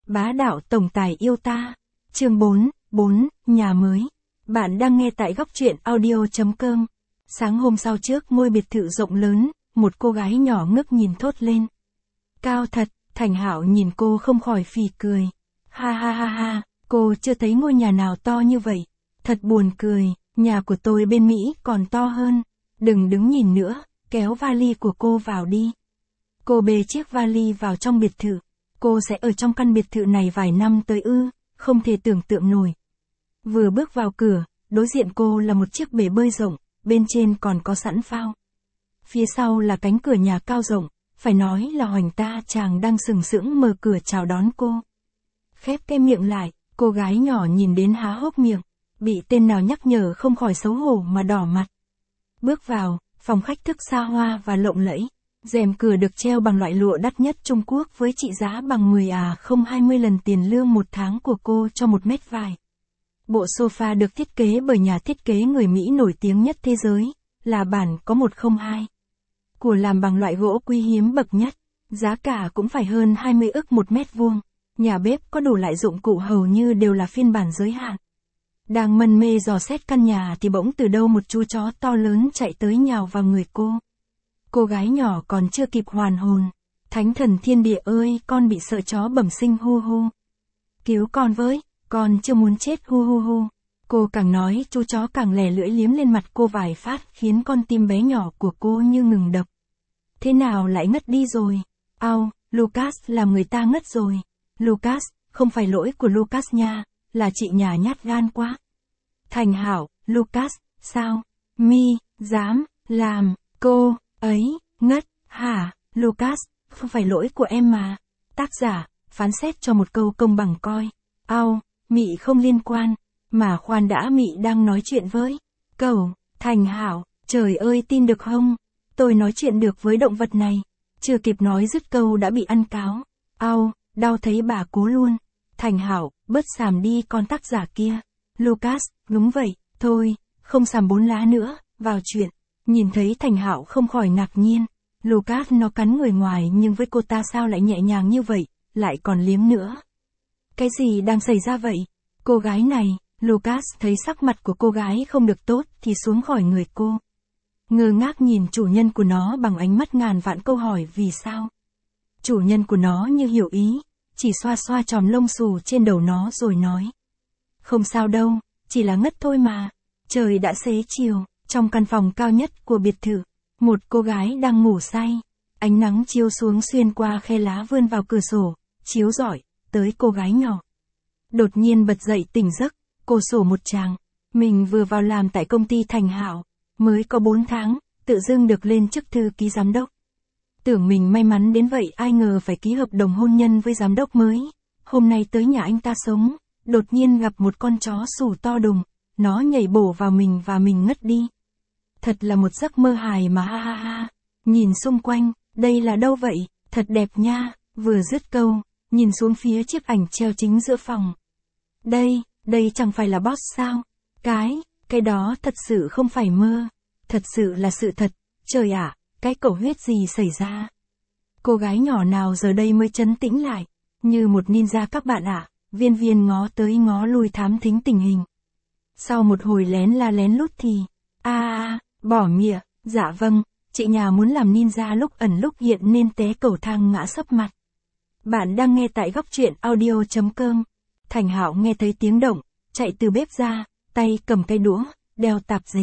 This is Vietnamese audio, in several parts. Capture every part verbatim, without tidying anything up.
Bá đạo tổng tài yêu ta. Chương bốn, bốn, nhà mới. Bạn đang nghe tại góc truyện audio chấm com. Sáng hôm sau trước ngôi biệt thự rộng lớn, một cô gái nhỏ ngước nhìn thốt lên. Cao thật, Thành Hạo nhìn cô không khỏi phì cười. Ha ha ha ha, cô chưa thấy ngôi nhà nào to như vậy. Thật buồn cười, nhà của tôi bên Mỹ còn to hơn. Đừng đứng nhìn nữa, kéo vali của cô vào đi. Cô bê chiếc vali vào trong biệt thự. Cô sẽ ở trong căn biệt thự này vài năm tới ư, không thể tưởng tượng nổi. Vừa bước vào cửa, đối diện cô là một chiếc bể bơi rộng, bên trên còn có sẵn phao. Phía sau là cánh cửa nhà cao rộng, phải nói là hoành ta chàng đang sừng sững mở cửa chào đón cô. Khép cái miệng lại, cô gái nhỏ nhìn đến há hốc miệng, bị tên nào nhắc nhở không khỏi xấu hổ mà đỏ mặt. Bước vào, phòng khách thức xa hoa và lộng lẫy. Rèm cửa được treo bằng loại lụa đắt nhất Trung Quốc với trị giá bằng mười à không hai mươi lần tiền lương một tháng của cô cho một mét vải. Bộ sofa được thiết kế bởi nhà thiết kế người Mỹ nổi tiếng nhất thế giới, là bản có một không hai. Của làm bằng loại gỗ quý hiếm bậc nhất, giá cả cũng phải hơn hai mươi ức một mét vuông. Nhà bếp có đủ loại dụng cụ hầu như đều là phiên bản giới hạn. Đang mân mê dò xét căn nhà thì bỗng từ đâu một chú chó to lớn chạy tới nhào vào người cô. Cô gái nhỏ còn chưa kịp hoàn hồn. Thánh thần thiên địa ơi, con bị sợ chó bẩm sinh hu hu. Cứu con với, con chưa muốn chết hu hu hu. Cô càng nói, chú chó càng lè lưỡi liếm lên mặt cô vài phát khiến con tim bé nhỏ của cô như ngừng đập. Thế nào lại ngất đi rồi? Ao, Lucas làm người ta ngất rồi. Lucas, không phải lỗi của Lucas nha, là chị nhà nhát gan quá. Thành Hạo, Lucas, sao? Mi, dám, làm, cô ấy, ngất, hả, Lucas, không phải lỗi của em mà. Tác giả, phán xét cho một câu công bằng coi. Ao, Mị không liên quan, mà khoan đã, Mị đang nói chuyện với cậu. Thành Hạo, trời ơi tin được không? Tôi nói chuyện được với động vật này. Chưa kịp nói dứt câu đã bị ăn cáo. Ao, đau thấy bà cố luôn. Thành Hạo, bớt xàm đi con tác giả kia. Lucas, đúng vậy, thôi, không xàm bốn lá nữa, vào chuyện. Nhìn thấy Thành Hạo không khỏi ngạc nhiên. Lucas nó cắn người ngoài nhưng với cô ta sao lại nhẹ nhàng như vậy, lại còn liếm nữa. Cái gì đang xảy ra vậy? Cô gái này, Lucas thấy sắc mặt của cô gái không được tốt thì xuống khỏi người cô. Ngơ ngác nhìn chủ nhân của nó bằng ánh mắt ngàn vạn câu hỏi vì sao. Chủ nhân của nó như hiểu ý, chỉ xoa xoa chòm lông xù trên đầu nó rồi nói. Không sao đâu, chỉ là ngất thôi mà. Trời đã xế chiều. Trong căn phòng cao nhất của biệt thự, một cô gái đang ngủ say. Ánh nắng chiếu xuống xuyên qua khe lá vươn vào cửa sổ, chiếu rọi tới cô gái nhỏ. Đột nhiên bật dậy tỉnh giấc, cô sổ một tràng. Mình vừa vào làm tại công ty Thành Hạo, mới có bốn tháng, tự dưng được lên chức thư ký giám đốc. Tưởng mình may mắn đến vậy, ai ngờ phải ký hợp đồng hôn nhân với giám đốc mới. Hôm nay tới nhà anh ta sống, đột nhiên gặp một con chó sủ to đùng, nó nhảy bổ vào mình và mình ngất đi. Thật là một giấc mơ hài mà ha ha ha. Nhìn xung quanh, đây là đâu vậy? Thật đẹp nha. Vừa dứt câu, nhìn xuống phía chiếc ảnh treo chính giữa phòng. Đây, đây chẳng phải là boss sao? Cái, cái đó thật sự không phải mơ. Thật sự là sự thật. Trời ạ, cái cầu huyết gì xảy ra? Cô gái nhỏ nào giờ đây mới trấn tĩnh lại. Như một ninja các bạn ạ. Viên viên ngó tới ngó lui thám thính tình hình. Sau một hồi lén la lén lút thì, a a bỏ mịa, dạ vâng, chị nhà muốn làm ninja lúc ẩn lúc hiện nên té cầu thang ngã sấp mặt. Bạn đang nghe tại góc truyện audio chấm com. Thành Hạo nghe thấy tiếng động, chạy từ bếp ra, tay cầm cây đũa, đeo tạp dề.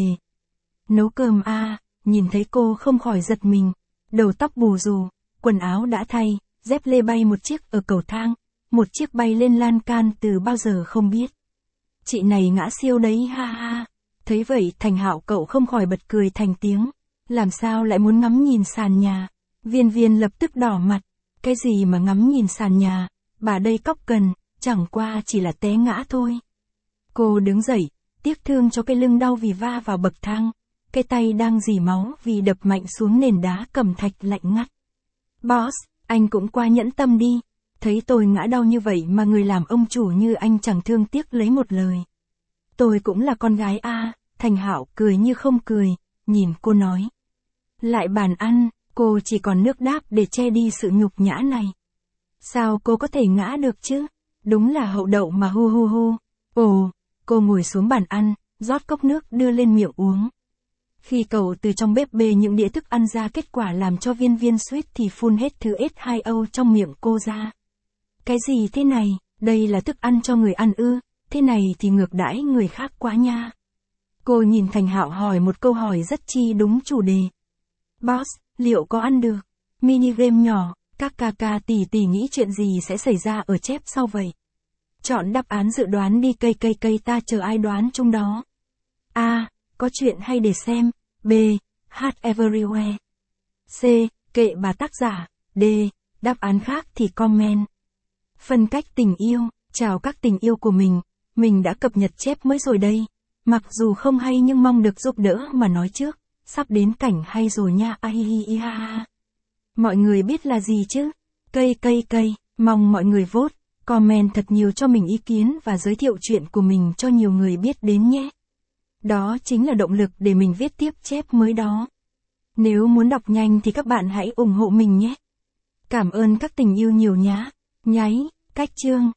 Nấu cơm a, à, nhìn thấy cô không khỏi giật mình, đầu tóc bù rù, quần áo đã thay, dép lê bay một chiếc ở cầu thang, một chiếc bay lên lan can từ bao giờ không biết. Chị này ngã siêu đấy ha ha. Thấy vậy Thành Hạo cậu không khỏi bật cười thành tiếng. Làm sao lại muốn ngắm nhìn sàn nhà? Viên viên lập tức đỏ mặt. Cái gì mà ngắm nhìn sàn nhà? Bà đây cóc cần, chẳng qua chỉ là té ngã thôi. Cô đứng dậy, tiếc thương cho cái lưng đau vì va vào bậc thang. Cái tay đang rỉ máu vì đập mạnh xuống nền đá cẩm thạch lạnh ngắt. Boss, anh cũng qua nhẫn tâm đi. Thấy tôi ngã đau như vậy mà người làm ông chủ như anh chẳng thương tiếc lấy một lời. Tôi cũng là con gái a. À, Thành Hạo cười như không cười, nhìn cô nói. Lại bàn ăn, cô chỉ còn nước đáp để che đi sự nhục nhã này. Sao cô có thể ngã được chứ? Đúng là hậu đậu mà hu hu hu. Ồ, cô ngồi xuống bàn ăn, rót cốc nước đưa lên miệng uống. Khi cậu từ trong bếp bê những đĩa thức ăn ra, kết quả làm cho viên viên suýt thì phun hết thứ ét hai o trong miệng cô ra. Cái gì thế này, đây là thức ăn cho người ăn ư, thế này thì ngược đãi người khác quá nha. Cô nhìn Thành Hạo hỏi một câu hỏi rất chi đúng chủ đề. Boss, liệu có ăn được? Mini game nhỏ, các ca ca tỷ tỷ nghĩ chuyện gì sẽ xảy ra ở chép sau vậy? Chọn đáp án dự đoán đi, cây cây cây, ta chờ ai đoán chung đó. A. Có chuyện hay để xem. B. Hát everywhere. C. Kệ bà tác giả. D. Đáp án khác thì comment. Phân cách tình yêu. Chào các tình yêu của mình. Mình đã cập nhật chép mới rồi đây. Mặc dù không hay nhưng mong được giúp đỡ mà nói trước. Sắp đến cảnh hay rồi nha. Ahihiha. Mọi người biết là gì chứ? Cây cây cây. Mong mọi người vote, comment thật nhiều cho mình ý kiến và giới thiệu chuyện của mình cho nhiều người biết đến nhé. Đó chính là động lực để mình viết tiếp chép mới đó. Nếu muốn đọc nhanh thì các bạn hãy ủng hộ mình nhé. Cảm ơn các tình yêu nhiều nhá. Nháy, cách chương.